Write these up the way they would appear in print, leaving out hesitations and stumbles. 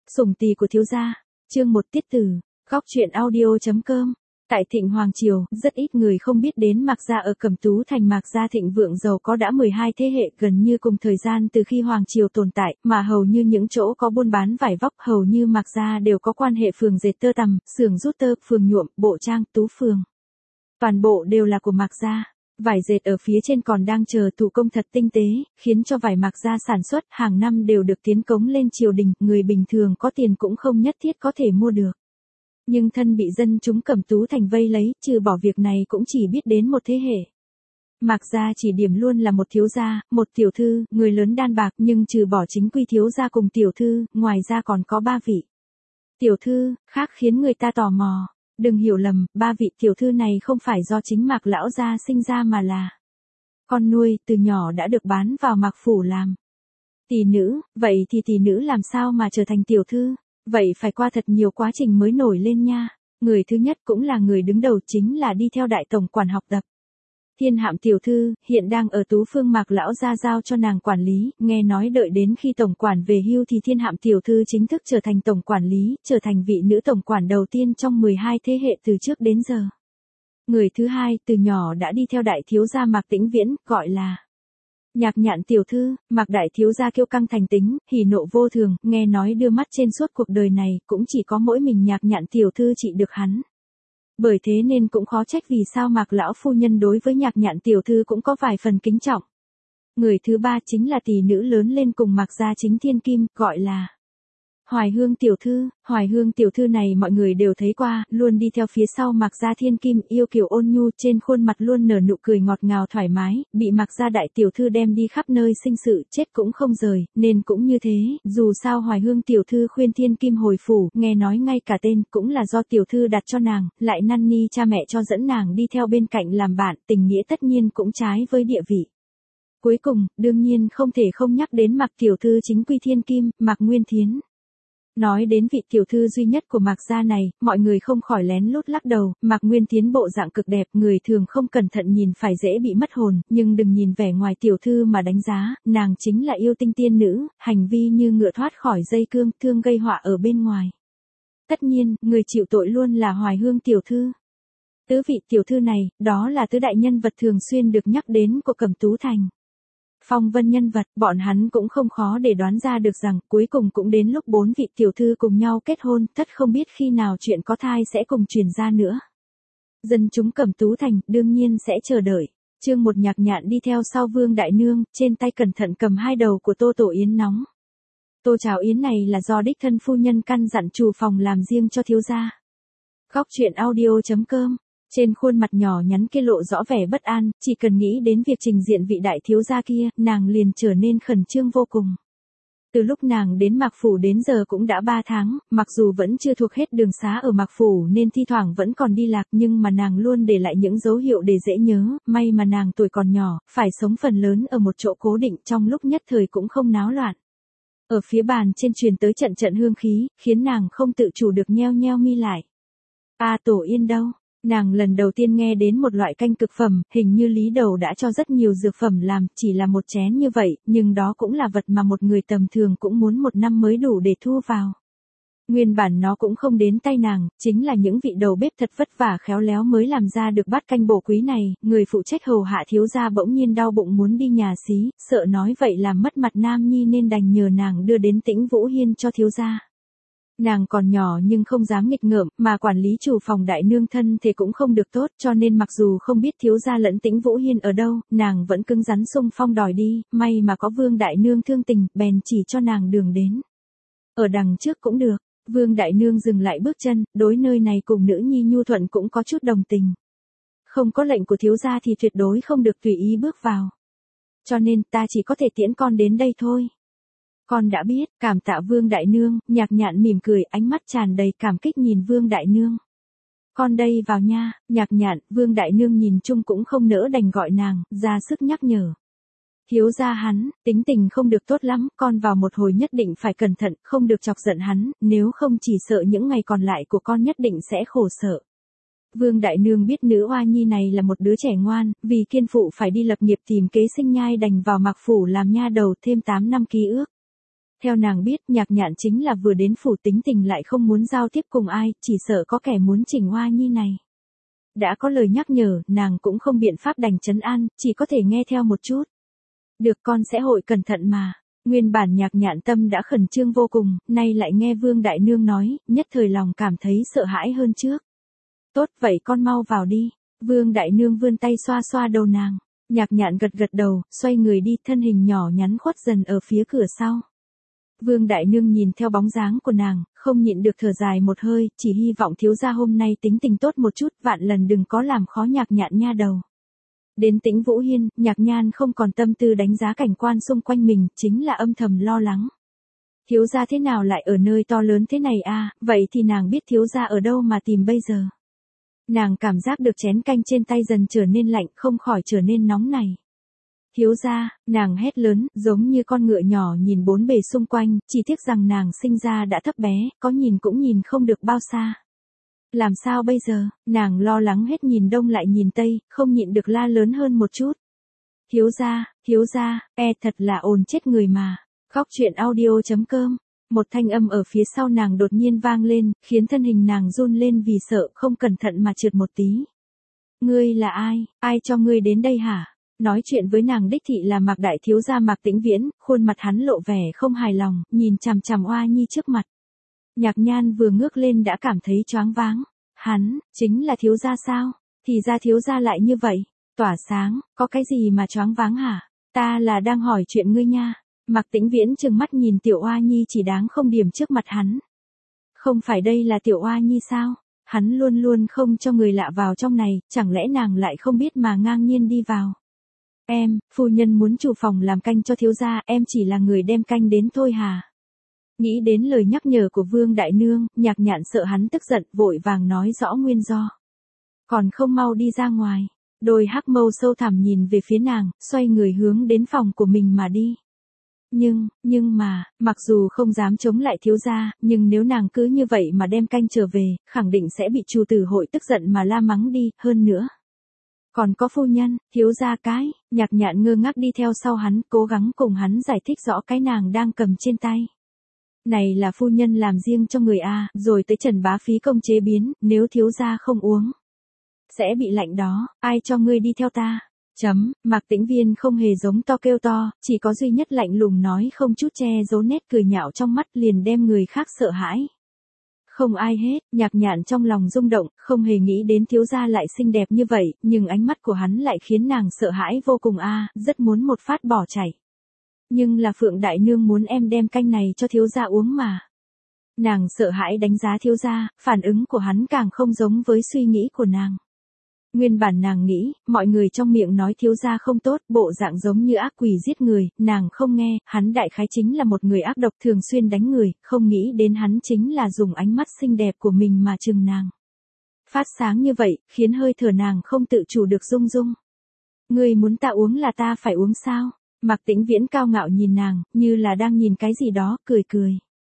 Sủng tỳ của thiếu gia, chương 1 tiết tử, góc truyện audio.com. Tại Thịnh Hoàng Triều, rất ít người không biết đến Mạc Gia. Ở Cẩm Tú Thành, Mạc Gia thịnh vượng giàu có đã 12 thế hệ, gần như cùng thời gian từ khi Hoàng Triều tồn tại, mà hầu như những chỗ có buôn bán vải vóc hầu như Mạc Gia đều có quan hệ. Phường dệt tơ tằm, xưởng rút tơ, phường nhuộm, bộ trang, tú phường. Toàn bộ đều là của Mạc Gia. Vải dệt ở phía trên còn đang chờ thủ công thật tinh tế, khiến cho vải Mạc Gia sản xuất hàng năm đều được tiến cống lên triều đình, người bình thường có tiền cũng không nhất thiết có thể mua được. Nhưng thân bị dân chúng Cẩm Tú Thành vây lấy, trừ bỏ việc này cũng chỉ biết đến một thế hệ. Mạc Gia chỉ điểm luôn là một thiếu gia, một tiểu thư, người lớn đan bạc, nhưng trừ bỏ chính quy thiếu gia cùng tiểu thư, ngoài ra còn có 3 vị tiểu thư khác khiến người ta tò mò. Đừng hiểu lầm, 3 vị tiểu thư này không phải do chính Mạc lão gia sinh ra mà là con nuôi, từ nhỏ đã được bán vào Mạc phủ làm tỷ nữ. Vậy thì tỷ nữ làm sao mà trở thành tiểu thư? Vậy phải qua thật nhiều quá trình mới nổi lên nha. Người thứ nhất cũng là người đứng đầu chính là đi theo đại tổng quản học tập. Thiên Hạm tiểu thư, hiện đang ở Tú Phương, Mạc lão gia giao cho nàng quản lý, nghe nói đợi đến khi tổng quản về hưu thì Thiên Hạm tiểu thư chính thức trở thành tổng quản lý, trở thành vị nữ tổng quản đầu tiên trong 12 thế hệ từ trước đến giờ. Người thứ hai, từ nhỏ đã đi theo đại thiếu gia Mạc Tĩnh Viễn, gọi là Nhạc Nhạn tiểu thư. Mạc đại thiếu gia kiêu căng thành tính, hỉ nộ vô thường, nghe nói đưa mắt trên suốt cuộc đời này, cũng chỉ có mỗi mình Nhạc Nhạn tiểu thư trị được hắn. Bởi thế nên cũng khó trách vì sao Mạc lão phu nhân đối với Nhạc Nhạn tiểu thư cũng có vài phần kính trọng. Người thứ ba chính là tỷ nữ lớn lên cùng Mạc gia chính thiên kim, gọi là Hoài Hương tiểu thư. Hoài Hương tiểu thư này mọi người đều thấy qua, luôn đi theo phía sau Mạc gia thiên kim, yêu kiều ôn nhu, trên khuôn mặt luôn nở nụ cười ngọt ngào thoải mái, bị Mạc gia đại tiểu thư đem đi khắp nơi sinh sự, chết cũng không rời, nên cũng như thế. Dù sao Hoài Hương tiểu thư khuyên thiên kim hồi phủ, nghe nói ngay cả tên cũng là do tiểu thư đặt cho nàng, lại năn ni cha mẹ cho dẫn nàng đi theo bên cạnh làm bạn, tình nghĩa tất nhiên cũng trái với địa vị. Cuối cùng, đương nhiên không thể không nhắc đến Mạc tiểu thư chính quy thiên kim, Mạc Nguyên Thiến. Nói đến vị tiểu thư duy nhất của Mạc gia này, mọi người không khỏi lén lút lắc đầu. Mạc Nguyên Thiến bộ dạng cực đẹp, người thường không cẩn thận nhìn phải dễ bị mất hồn, nhưng đừng nhìn vẻ ngoài tiểu thư mà đánh giá, nàng chính là yêu tinh tiên nữ, hành vi như ngựa thoát khỏi dây cương, thương gây họa ở bên ngoài. Tất nhiên, người chịu tội luôn là Hoài Hương tiểu thư. Tứ vị tiểu thư này, đó là tứ đại nhân vật thường xuyên được nhắc đến của Cẩm Tú Thành. Phong vân nhân vật, bọn hắn cũng không khó để đoán ra được rằng, cuối cùng cũng đến lúc 4 vị tiểu thư cùng nhau kết hôn, thất không biết khi nào chuyện có thai sẽ cùng truyền ra nữa. Dân chúng Cẩm Tú Thành, đương nhiên sẽ chờ đợi. Chương 1 Nhạc Nhạn đi theo sau Vương Đại Nương, trên tay cẩn thận cầm 2 đầu của tô tổ yến nóng. Tô cháo yến này là do đích thân phu nhân căn dặn chủ phòng làm riêng cho thiếu gia. Góc truyện audio.com. Trên khuôn mặt nhỏ nhắn kia lộ rõ vẻ bất an, chỉ cần nghĩ đến việc trình diện vị đại thiếu gia kia, nàng liền trở nên khẩn trương vô cùng. Từ lúc nàng đến Mạc phủ đến giờ cũng đã 3 tháng, mặc dù vẫn chưa thuộc hết đường xá ở Mạc phủ nên thi thoảng vẫn còn đi lạc, nhưng mà nàng luôn để lại những dấu hiệu để dễ nhớ. May mà nàng tuổi còn nhỏ, phải sống phần lớn ở một chỗ cố định, trong lúc nhất thời cũng không náo loạn. Ở phía bàn trên truyền tới trận trận hương khí, khiến nàng không tự chủ được nheo nheo mi lại. Tổ yên đâu? Nàng lần đầu tiên nghe đến một loại canh cực phẩm, hình như Lý Đầu đã cho rất nhiều dược phẩm làm, chỉ là một chén như vậy, nhưng đó cũng là vật mà một người tầm thường cũng muốn 1 năm mới đủ để thu vào. Nguyên bản nó cũng không đến tay nàng, chính là những vị đầu bếp thật vất vả khéo léo mới làm ra được bát canh bổ quý này. Người phụ trách hầu hạ thiếu gia bỗng nhiên đau bụng muốn đi nhà xí, sợ nói vậy làm mất mặt nam nhi nên đành nhờ nàng đưa đến Tĩnh Vũ Hiên cho thiếu gia. Nàng còn nhỏ nhưng không dám nghịch ngợm, mà quản lý chủ phòng đại nương thân thể cũng không được tốt, cho nên mặc dù không biết thiếu gia lẫn Tĩnh Vũ Hiên ở đâu, nàng vẫn cứng rắn xung phong đòi đi, may mà có Vương đại nương thương tình, bèn chỉ cho nàng đường đến. Ở đằng trước cũng được. Vương đại nương dừng lại bước chân, đối nơi này cùng nữ nhi nhu thuận cũng có chút đồng tình. Không có lệnh của thiếu gia thì tuyệt đối không được tùy ý bước vào. Cho nên ta chỉ có thể tiễn con đến đây thôi. Con đã biết, cảm tạ Vương đại nương. Nhạc Nhạn mỉm cười, ánh mắt tràn đầy cảm kích nhìn Vương đại nương. Con đây vào nha. Nhạc Nhạn, Vương đại nương nhìn chung cũng không nỡ đành gọi nàng, ra sức nhắc nhở. Thiếu gia hắn, tính tình không được tốt lắm, con vào một hồi nhất định phải cẩn thận, không được chọc giận hắn, nếu không chỉ sợ những ngày còn lại của con nhất định sẽ khổ sở. Vương đại nương biết nữ oa nhi này là một đứa trẻ ngoan, vì kiên phụ phải đi lập nghiệp tìm kế sinh nhai đành vào Mạc phủ làm nha đầu thêm 8 năm ký ước. Theo nàng biết, Nhạc Nhạn chính là vừa đến phủ tính tình lại không muốn giao tiếp cùng ai, chỉ sợ có kẻ muốn chỉnh Hoa Nhi này. Đã có lời nhắc nhở, nàng cũng không biện pháp đành trấn an, chỉ có thể nghe theo một chút. Được, con sẽ hội cẩn thận mà. Nguyên bản Nhạc Nhạn tâm đã khẩn trương vô cùng, nay lại nghe Vương Đại Nương nói, nhất thời lòng cảm thấy sợ hãi hơn trước. Tốt, vậy con mau vào đi. Vương Đại Nương vươn tay xoa xoa đầu nàng. Nhạc Nhạn gật gật đầu, xoay người đi, thân hình nhỏ nhắn khuất dần ở phía cửa sau. Vương Đại Nương nhìn theo bóng dáng của nàng, không nhịn được thở dài một hơi, chỉ hy vọng thiếu gia hôm nay tính tình tốt một chút, vạn lần đừng có làm khó Nhạc Nhạn nha đầu. Đến Tĩnh Vũ Hiên, Nhạc Nhan không còn tâm tư đánh giá cảnh quan xung quanh mình, chính là âm thầm lo lắng. Thiếu gia thế nào lại ở nơi to lớn thế này à, vậy thì nàng biết thiếu gia ở đâu mà tìm bây giờ. Nàng cảm giác được chén canh trên tay dần trở nên lạnh, không khỏi trở nên nóng này. Thiếu gia, nàng hét lớn, giống như con ngựa nhỏ nhìn bốn bề xung quanh, chỉ tiếc rằng nàng sinh ra đã thấp bé, có nhìn cũng nhìn không được bao xa. Làm sao bây giờ, nàng lo lắng hết nhìn đông lại nhìn tây, không nhịn được la lớn hơn một chút. Thiếu gia, thật là ồn chết người mà. Góc truyện audio.com. Một thanh âm ở phía sau nàng đột nhiên vang lên, khiến thân hình nàng run lên vì sợ không cẩn thận mà trượt một tí. Ngươi là ai, ai cho ngươi đến đây hả? Nói chuyện với nàng đích thị là Mạc đại thiếu gia Mạc Tĩnh Viễn, khuôn mặt hắn lộ vẻ không hài lòng, nhìn chằm chằm Hoa Nhi trước mặt. Nhạc Nhan vừa ngước lên đã cảm thấy choáng váng. Hắn, chính là thiếu gia sao? Thì ra thiếu gia lại như vậy. Tỏa sáng, có cái gì mà choáng váng hả? Ta là đang hỏi chuyện ngươi nha. Mạc Tĩnh Viễn trừng mắt nhìn Tiểu Hoa Nhi chỉ đáng không điểm trước mặt hắn. Không phải đây là Tiểu Hoa Nhi sao? Hắn luôn luôn không cho người lạ vào trong này, chẳng lẽ nàng lại không biết mà ngang nhiên đi vào. Phu nhân muốn chủ phòng làm canh cho thiếu gia, em chỉ là người đem canh đến thôi hà. Nghĩ đến lời nhắc nhở của Vương Đại Nương, Nhạc Nhạn sợ hắn tức giận, vội vàng nói rõ nguyên do. Còn không mau đi ra ngoài. Đôi hắc mâu sâu thẳm nhìn về phía nàng, xoay người hướng đến phòng của mình mà đi. Nhưng mà, mặc dù không dám chống lại thiếu gia, nhưng nếu nàng cứ như vậy mà đem canh trở về, khẳng định sẽ bị chủ tử hội tức giận mà la mắng đi, hơn nữa. Còn có phu nhân, thiếu gia cái, Nhạc Nhạn ngơ ngác đi theo sau hắn, cố gắng cùng hắn giải thích rõ cái nàng đang cầm trên tay. Này là phu nhân làm riêng cho người A, rồi tới Trần Bá phí công chế biến, nếu thiếu gia không uống. Sẽ bị lạnh đó, ai cho ngươi đi theo ta. Mạc Tĩnh Viên không hề giống to kêu to, chỉ có duy nhất lạnh lùng nói không chút che giấu nét cười nhạo trong mắt liền đem người khác sợ hãi. Không ai hết, Nhạc Nhạn trong lòng rung động, không hề nghĩ đến thiếu gia lại xinh đẹp như vậy, nhưng ánh mắt của hắn lại khiến nàng sợ hãi vô cùng rất muốn một phát bỏ chạy. Nhưng là Phượng Đại Nương muốn em đem canh này cho thiếu gia uống mà. Nàng sợ hãi đánh giá thiếu gia, phản ứng của hắn càng không giống với suy nghĩ của nàng. Nguyên bản nàng nghĩ, mọi người trong miệng nói thiếu gia không tốt, bộ dạng giống như ác quỷ giết người, nàng không nghe, hắn đại khái chính là một người ác độc thường xuyên đánh người, không nghĩ đến hắn chính là dùng ánh mắt xinh đẹp của mình mà trừng nàng. Phát sáng như vậy, khiến hơi thở nàng không tự chủ được rung rung. Ngươi muốn ta uống là ta phải uống sao? Mạc Tĩnh Viễn cao ngạo nhìn nàng, như là đang nhìn cái gì đó, cười cười.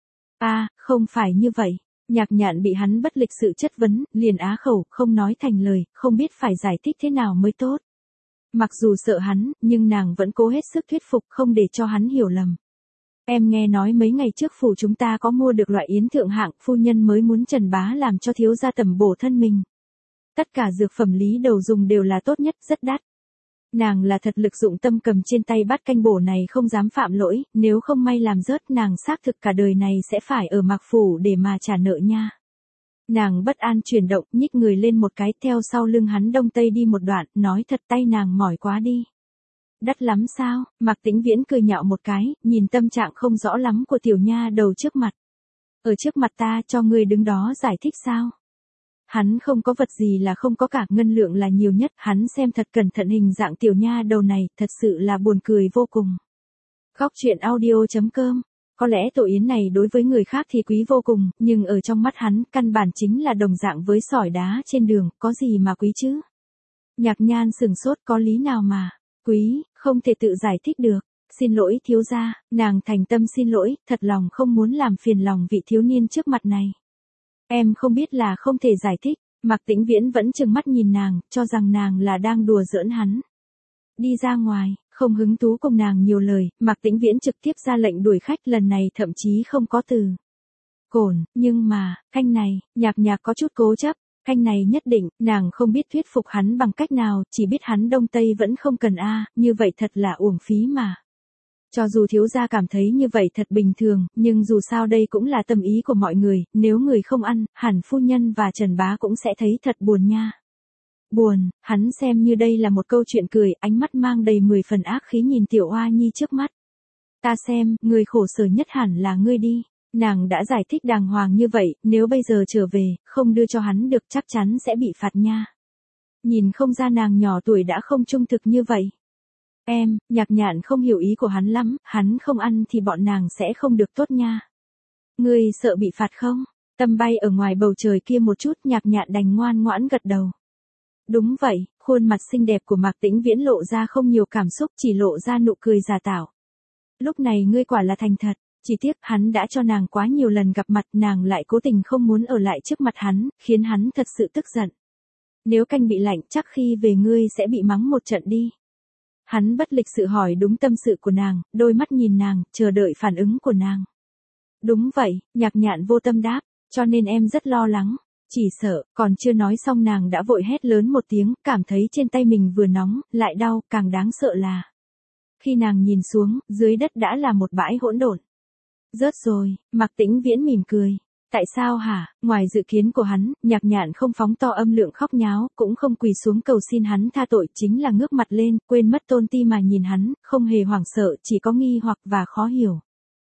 Không phải như vậy. Nhạc Nhạn bị hắn bất lịch sự chất vấn, liền á khẩu, không nói thành lời, không biết phải giải thích thế nào mới tốt. Mặc dù sợ hắn, nhưng nàng vẫn cố hết sức thuyết phục không để cho hắn hiểu lầm. Em nghe nói mấy ngày trước phủ chúng ta có mua được loại yến thượng hạng, phu nhân mới muốn Trần Bá làm cho thiếu gia tẩm bổ thân mình. Tất cả dược phẩm lý đầu dùng đều là tốt nhất, rất đắt. Nàng là thật lực dụng tâm cầm trên tay bát canh bổ này không dám phạm lỗi, nếu không may làm rớt nàng xác thực cả đời này sẽ phải ở Mạc phủ để mà trả nợ nha. Nàng bất an chuyển động, nhích người lên một cái, theo sau lưng hắn đông tây đi một đoạn, nói thật tay nàng mỏi quá đi. Đắt lắm sao? Mạc Tĩnh Viễn cười nhạo một cái, nhìn tâm trạng không rõ lắm của tiểu nha đầu trước mặt. Ở trước mặt ta cho ngươi đứng đó giải thích sao? Hắn không có vật gì là không có cả, ngân lượng là nhiều nhất, hắn xem thật cẩn thận hình dạng tiểu nha đầu này, thật sự là buồn cười vô cùng. Góc truyện audio.com. Có lẽ tổ yến này đối với người khác thì quý vô cùng, nhưng ở trong mắt hắn, căn bản chính là đồng dạng với sỏi đá trên đường, có gì mà quý chứ? Nhạc Nhan sừng sốt, có lý nào mà quý, không thể tự giải thích được. Xin lỗi thiếu gia, nàng thành tâm xin lỗi, thật lòng không muốn làm phiền lòng vị thiếu niên trước mặt này. Em không biết là không thể giải thích. Mạc Tĩnh Viễn vẫn trừng mắt nhìn nàng, cho rằng nàng là đang đùa giỡn hắn. đi ra ngoài, không hứng thú cùng nàng nhiều lời, Mạc Tĩnh Viễn trực tiếp ra lệnh đuổi khách, lần này thậm chí không có từ cồn, nhưng mà, canh này, Nhạc Nhạc có chút cố chấp, canh này nhất định, nàng không biết thuyết phục hắn bằng cách nào, chỉ biết hắn Đông Tây vẫn không cần như vậy thật là uổng phí mà. Cho dù thiếu gia cảm thấy như vậy thật bình thường, nhưng dù sao đây cũng là tâm ý của mọi người, nếu người không ăn, hẳn phu nhân và Trần Bá cũng sẽ thấy thật buồn nha. Buồn, hắn xem như đây là một câu chuyện cười, ánh mắt mang đầy 10 phần ác khí nhìn Tiểu Oa Nhi trước mắt. Ta xem, người khổ sở nhất hẳn là ngươi đi. Nàng đã giải thích đàng hoàng như vậy, nếu bây giờ trở về, không đưa cho hắn được chắc chắn sẽ bị phạt nha. Nhìn không ra nàng nhỏ tuổi đã không trung thực như vậy. Em, Nhạc Nhạn không hiểu ý của hắn lắm, hắn không ăn thì bọn nàng sẽ không được tốt nha. Ngươi sợ bị phạt không? Tâm bay ở ngoài bầu trời kia một chút, Nhạc Nhạn đành ngoan ngoãn gật đầu. Đúng vậy, khuôn mặt xinh đẹp của Mạc Tĩnh Viễn lộ ra không nhiều cảm xúc, chỉ lộ ra nụ cười giả tạo. Lúc này ngươi quả là thành thật, chỉ tiếc hắn đã cho nàng quá nhiều lần gặp mặt, nàng lại cố tình không muốn ở lại trước mặt hắn, khiến hắn thật sự tức giận. Nếu canh bị lạnh chắc khi về ngươi sẽ bị mắng một trận đi. Hắn bất lịch sự hỏi đúng tâm sự của nàng, đôi mắt nhìn nàng, chờ đợi phản ứng của nàng. Đúng vậy, Nhạc Nhạn vô tâm đáp, cho nên em rất lo lắng. Chỉ sợ, còn chưa nói xong nàng đã vội hét lớn một tiếng, cảm thấy trên tay mình vừa nóng, lại đau, càng đáng sợ là. Khi nàng nhìn xuống, dưới đất đã là một bãi hỗn độn. Rớt rồi, Mạc Tĩnh Viễn mỉm cười. Tại sao hả? Ngoài dự kiến của hắn, Nhạc Nhạn không phóng to âm lượng khóc nháo, cũng không quỳ xuống cầu xin hắn tha tội, chính là ngước mặt lên, quên mất tôn ti mà nhìn hắn, không hề hoảng sợ, chỉ có nghi hoặc và khó hiểu.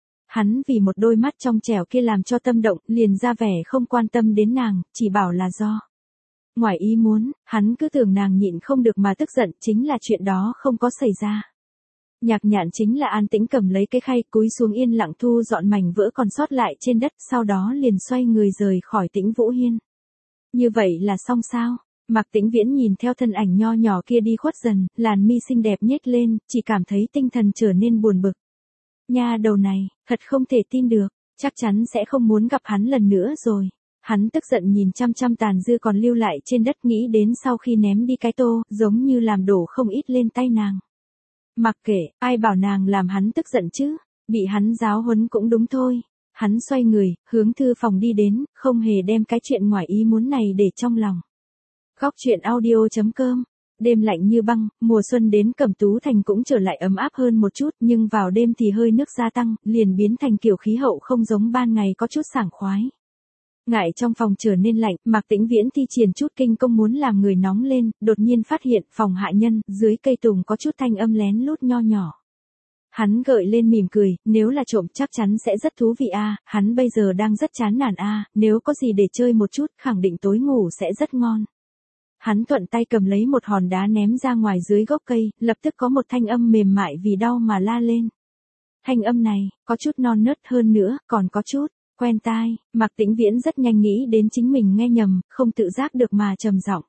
Hắn vì một đôi mắt trong trẻo kia làm cho tâm động, liền ra vẻ không quan tâm đến nàng, chỉ bảo là do. Ngoài ý muốn, hắn cứ tưởng nàng nhịn không được mà tức giận, chính là chuyện đó không có xảy ra. Nhạc Nhạn chính là an tĩnh cầm lấy cái khay, cúi xuống yên lặng thu dọn mảnh vỡ còn sót lại trên đất, sau đó liền xoay người rời khỏi Tĩnh Vũ Hiên. Như vậy là xong sao? Mạc Tĩnh Viễn nhìn theo thân ảnh nho nhỏ kia đi khuất dần, làn mi xinh đẹp nhếch lên, chỉ cảm thấy tinh thần trở nên buồn bực. Nha đầu này, thật không thể tin được, chắc chắn sẽ không muốn gặp hắn lần nữa rồi. Hắn tức giận nhìn chăm chăm tàn dư còn lưu lại trên đất, nghĩ đến sau khi ném đi cái tô, giống như làm đổ không ít lên tay nàng. Mặc kệ, ai bảo nàng làm hắn tức giận chứ, bị hắn giáo huấn cũng đúng thôi. Hắn xoay người, hướng thư phòng đi đến, không hề đem cái chuyện ngoài ý muốn này để trong lòng. Góc truyện audio.com. Đêm lạnh như băng, mùa xuân đến Cẩm Tú Thành cũng trở lại ấm áp hơn một chút, nhưng vào đêm thì hơi nước gia tăng, liền biến thành kiểu khí hậu không giống ban ngày, có chút sảng khoái. Ngại trong phòng trở nên lạnh, Mạc Tĩnh Viễn thi triển chút kinh công muốn làm người nóng lên, đột nhiên phát hiện phòng hạ nhân, dưới cây tùng có chút thanh âm lén lút nho nhỏ. Hắn gợi lên mỉm cười, nếu là trộm chắc chắn sẽ rất thú vị hắn bây giờ đang rất chán nản nếu có gì để chơi một chút, khẳng định tối ngủ sẽ rất ngon. Hắn thuận tay cầm lấy một hòn đá ném ra ngoài dưới gốc cây, lập tức có một thanh âm mềm mại vì đau mà la lên. Thanh âm này, có chút non nớt hơn nữa, còn có chút quen tai. Mạc Tĩnh Viễn rất nhanh nghĩ đến chính mình nghe nhầm, không tự giác được mà trầm giọng.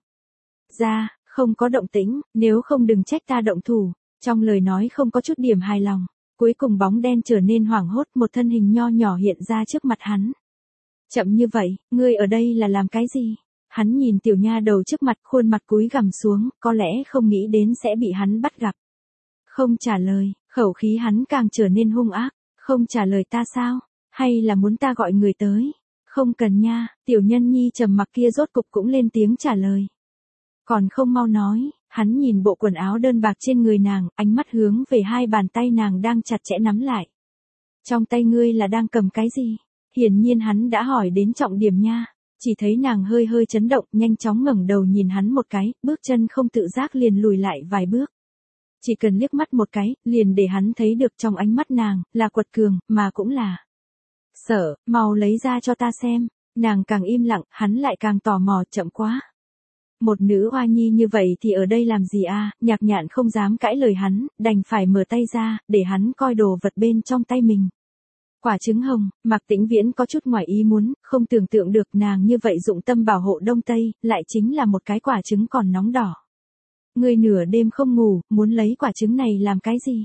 Ra, không có động tĩnh, nếu không đừng trách ta động thủ. Trong lời nói không có chút điểm hài lòng. Cuối cùng bóng đen trở nên hoảng hốt, một thân hình nho nhỏ hiện ra trước mặt hắn. Chậm như vậy, ngươi ở đây là làm cái gì? Hắn nhìn tiểu nha đầu trước mặt, khuôn mặt cúi gằm xuống, có lẽ không nghĩ đến sẽ bị hắn bắt gặp. Không trả lời, khẩu khí hắn càng trở nên hung ác. Không trả lời ta sao? Hay là muốn ta gọi người tới? Không cần nha, tiểu nhân nhi trầm mặc kia rốt cục cũng lên tiếng trả lời. Còn không mau nói, hắn nhìn bộ quần áo đơn bạc trên người nàng, ánh mắt hướng về hai bàn tay nàng đang chặt chẽ nắm lại. Trong tay ngươi là đang cầm cái gì? Hiển nhiên hắn đã hỏi đến trọng điểm nha. Chỉ thấy nàng hơi hơi chấn động, nhanh chóng ngẩng đầu nhìn hắn một cái, bước chân không tự giác liền lùi lại vài bước. Chỉ cần liếc mắt một cái, liền để hắn thấy được trong ánh mắt nàng, là quật cường, mà cũng là sợ, mau lấy ra cho ta xem. Nàng càng im lặng, hắn lại càng tò mò, chậm quá. Một nữ oa nhi như vậy thì ở đây làm gì Nhạc Nhạn không dám cãi lời hắn, đành phải mở tay ra, để hắn coi đồ vật bên trong tay mình. Quả trứng hồng, Mạc Tĩnh Viễn có chút ngoài ý muốn, không tưởng tượng được nàng như vậy dụng tâm bảo hộ Đông Tây, lại chính là một cái quả trứng còn nóng đỏ. Ngươi nửa đêm không ngủ, muốn lấy quả trứng này làm cái gì?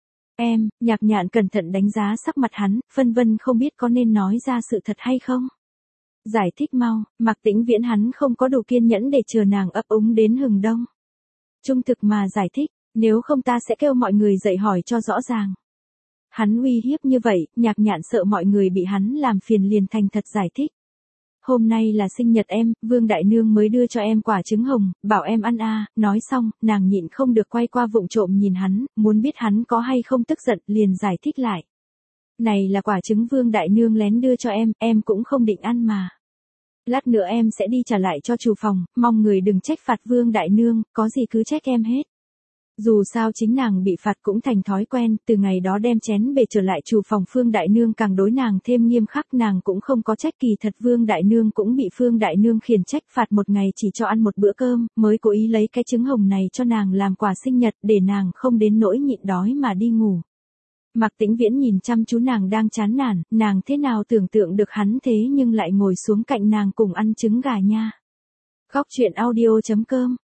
Em, Nhạc Nhạn cẩn thận đánh giá sắc mặt hắn, phân vân không biết có nên nói ra sự thật hay không. Giải thích mau, Mạc Tĩnh Viễn hắn không có đủ kiên nhẫn để chờ nàng ấp úng đến hừng đông. Trung thực mà giải thích, Nếu không ta sẽ kêu mọi người dậy hỏi cho rõ ràng. Hắn uy hiếp như vậy, Nhạc Nhạn sợ mọi người bị hắn làm phiền liền thành thật giải thích. Hôm nay là sinh nhật em, Vương Đại Nương mới đưa cho em quả trứng hồng, bảo em ăn a. Nói xong, nàng nhịn không được quay qua vụng trộm nhìn hắn, muốn biết hắn có hay không tức giận, liền giải thích lại. Này là quả trứng Vương Đại Nương lén đưa cho em cũng không định ăn mà. Lát nữa em sẽ đi trả lại cho chủ phòng, mong người đừng trách phạt Vương Đại Nương, có gì cứ trách em hết. Dù sao chính nàng bị phạt cũng thành thói quen, từ ngày đó đem chén bề trở lại chủ phòng Phương Đại Nương càng đối nàng thêm nghiêm khắc, nàng cũng không có trách, kỳ thật Vương Đại Nương cũng bị Phương Đại Nương khiển trách phạt một ngày chỉ cho ăn một bữa cơm, mới cố ý lấy cái trứng hồng này cho nàng làm quà sinh nhật để nàng không đến nỗi nhịn đói mà đi ngủ. Mạc Tĩnh Viễn nhìn chăm chú nàng đang chán nản, nàng thế nào tưởng tượng được hắn thế nhưng lại ngồi xuống cạnh nàng cùng ăn trứng gà nha. Góc truyện audio.com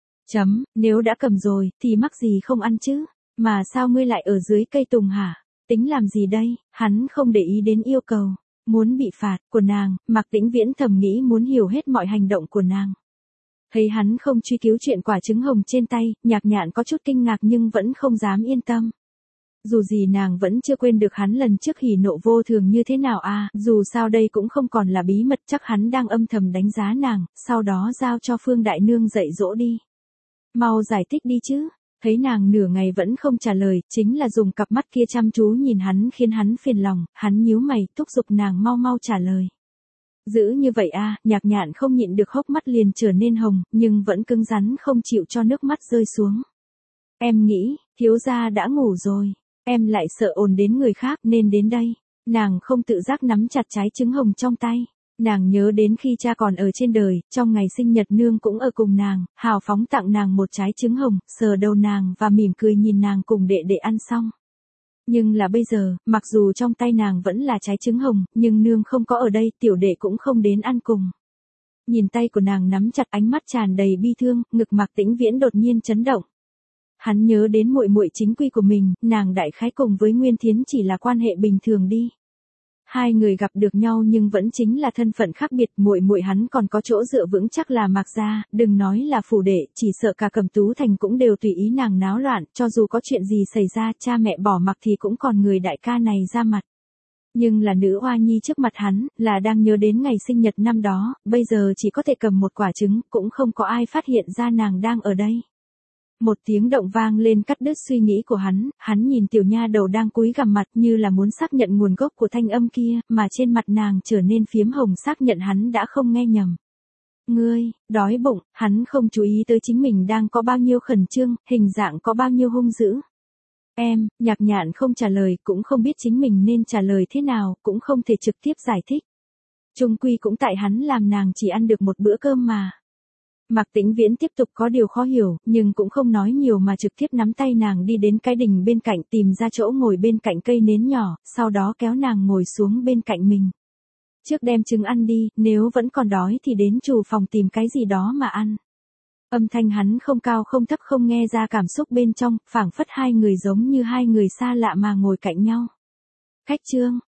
Nếu đã cầm rồi, thì mắc gì không ăn chứ? Mà sao ngươi lại ở dưới cây tùng hả? Tính làm gì đây? Hắn không để ý đến yêu cầu. Muốn bị phạt của nàng, Mạc Tĩnh Viễn thầm nghĩ muốn hiểu hết mọi hành động của nàng. Thấy hắn không truy cứu chuyện quả trứng hồng trên tay, Nhạc Nhạn có chút kinh ngạc nhưng vẫn không dám yên tâm. Dù gì nàng vẫn chưa quên được hắn lần trước hỉ nộ vô thường như thế nào à, dù sao đây cũng không còn là bí mật, chắc hắn đang âm thầm đánh giá nàng, sau đó giao cho Phương Đại Nương dạy dỗ đi. Mau giải thích đi chứ, thấy nàng nửa ngày vẫn không trả lời, chính là dùng cặp mắt kia chăm chú nhìn hắn khiến hắn phiền lòng, hắn nhíu mày, thúc giục nàng mau mau trả lời. Giữ như vậy à, Nhạc Nhạn không nhịn được hốc mắt liền trở nên hồng, nhưng vẫn cứng rắn không chịu cho nước mắt rơi xuống. Em nghĩ, thiếu gia đã ngủ rồi, em lại sợ ồn đến người khác nên đến đây. Nàng không tự giác nắm chặt trái trứng hồng trong tay. Nàng nhớ đến khi cha còn ở trên đời, trong ngày sinh nhật nương cũng ở cùng nàng, hào phóng tặng nàng một trái trứng hồng, sờ đầu nàng và mỉm cười nhìn nàng cùng đệ đệ ăn xong. Nhưng là bây giờ, mặc dù trong tay nàng vẫn là trái trứng hồng, nhưng nương không có ở đây, tiểu đệ cũng không đến ăn cùng. Nhìn tay của nàng nắm chặt, ánh mắt tràn đầy bi thương, ngực Mạc Tĩnh Viễn đột nhiên chấn động. Hắn nhớ đến muội muội chính quy của mình, nàng đại khái cùng với Nguyên Thiến chỉ là quan hệ bình thường đi. Hai người gặp được nhau nhưng vẫn chính là thân phận khác biệt, muội muội hắn còn có chỗ dựa vững chắc là Mạc gia, đừng nói là phủ đệ, chỉ sợ cả Cẩm Tú thành cũng đều tùy ý nàng náo loạn, cho dù có chuyện gì xảy ra, cha mẹ bỏ mặc thì cũng còn người đại ca này ra mặt. Nhưng là nữ oa nhi trước mặt hắn, là đang nhớ đến ngày sinh nhật năm đó, bây giờ chỉ có thể cầm một quả trứng, cũng không có ai phát hiện ra nàng đang ở đây. Một tiếng động vang lên cắt đứt suy nghĩ của hắn nhìn tiểu nha đầu đang cúi gằm mặt như là muốn xác nhận nguồn gốc của thanh âm kia, mà trên mặt nàng trở nên phiếm hồng xác nhận hắn đã không nghe nhầm. Ngươi, đói bụng, hắn không chú ý tới chính mình đang có bao nhiêu khẩn trương, hình dạng có bao nhiêu hung dữ. Em, Nhạc Nhạn không trả lời, cũng không biết chính mình nên trả lời thế nào, cũng không thể trực tiếp giải thích. Chung quy cũng tại hắn làm nàng chỉ ăn được một bữa cơm mà. Mạc Tĩnh Viễn tiếp tục có điều khó hiểu, nhưng cũng không nói nhiều mà trực tiếp nắm tay nàng đi đến cái đình bên cạnh tìm ra chỗ ngồi bên cạnh cây nến nhỏ, sau đó kéo nàng ngồi xuống bên cạnh mình. Trước đem trứng ăn đi, nếu vẫn còn đói thì đến chủ phòng tìm cái gì đó mà ăn. Âm thanh hắn không cao không thấp, không nghe ra cảm xúc bên trong, phảng phất hai người giống như hai người xa lạ mà ngồi cạnh nhau. Khách trương,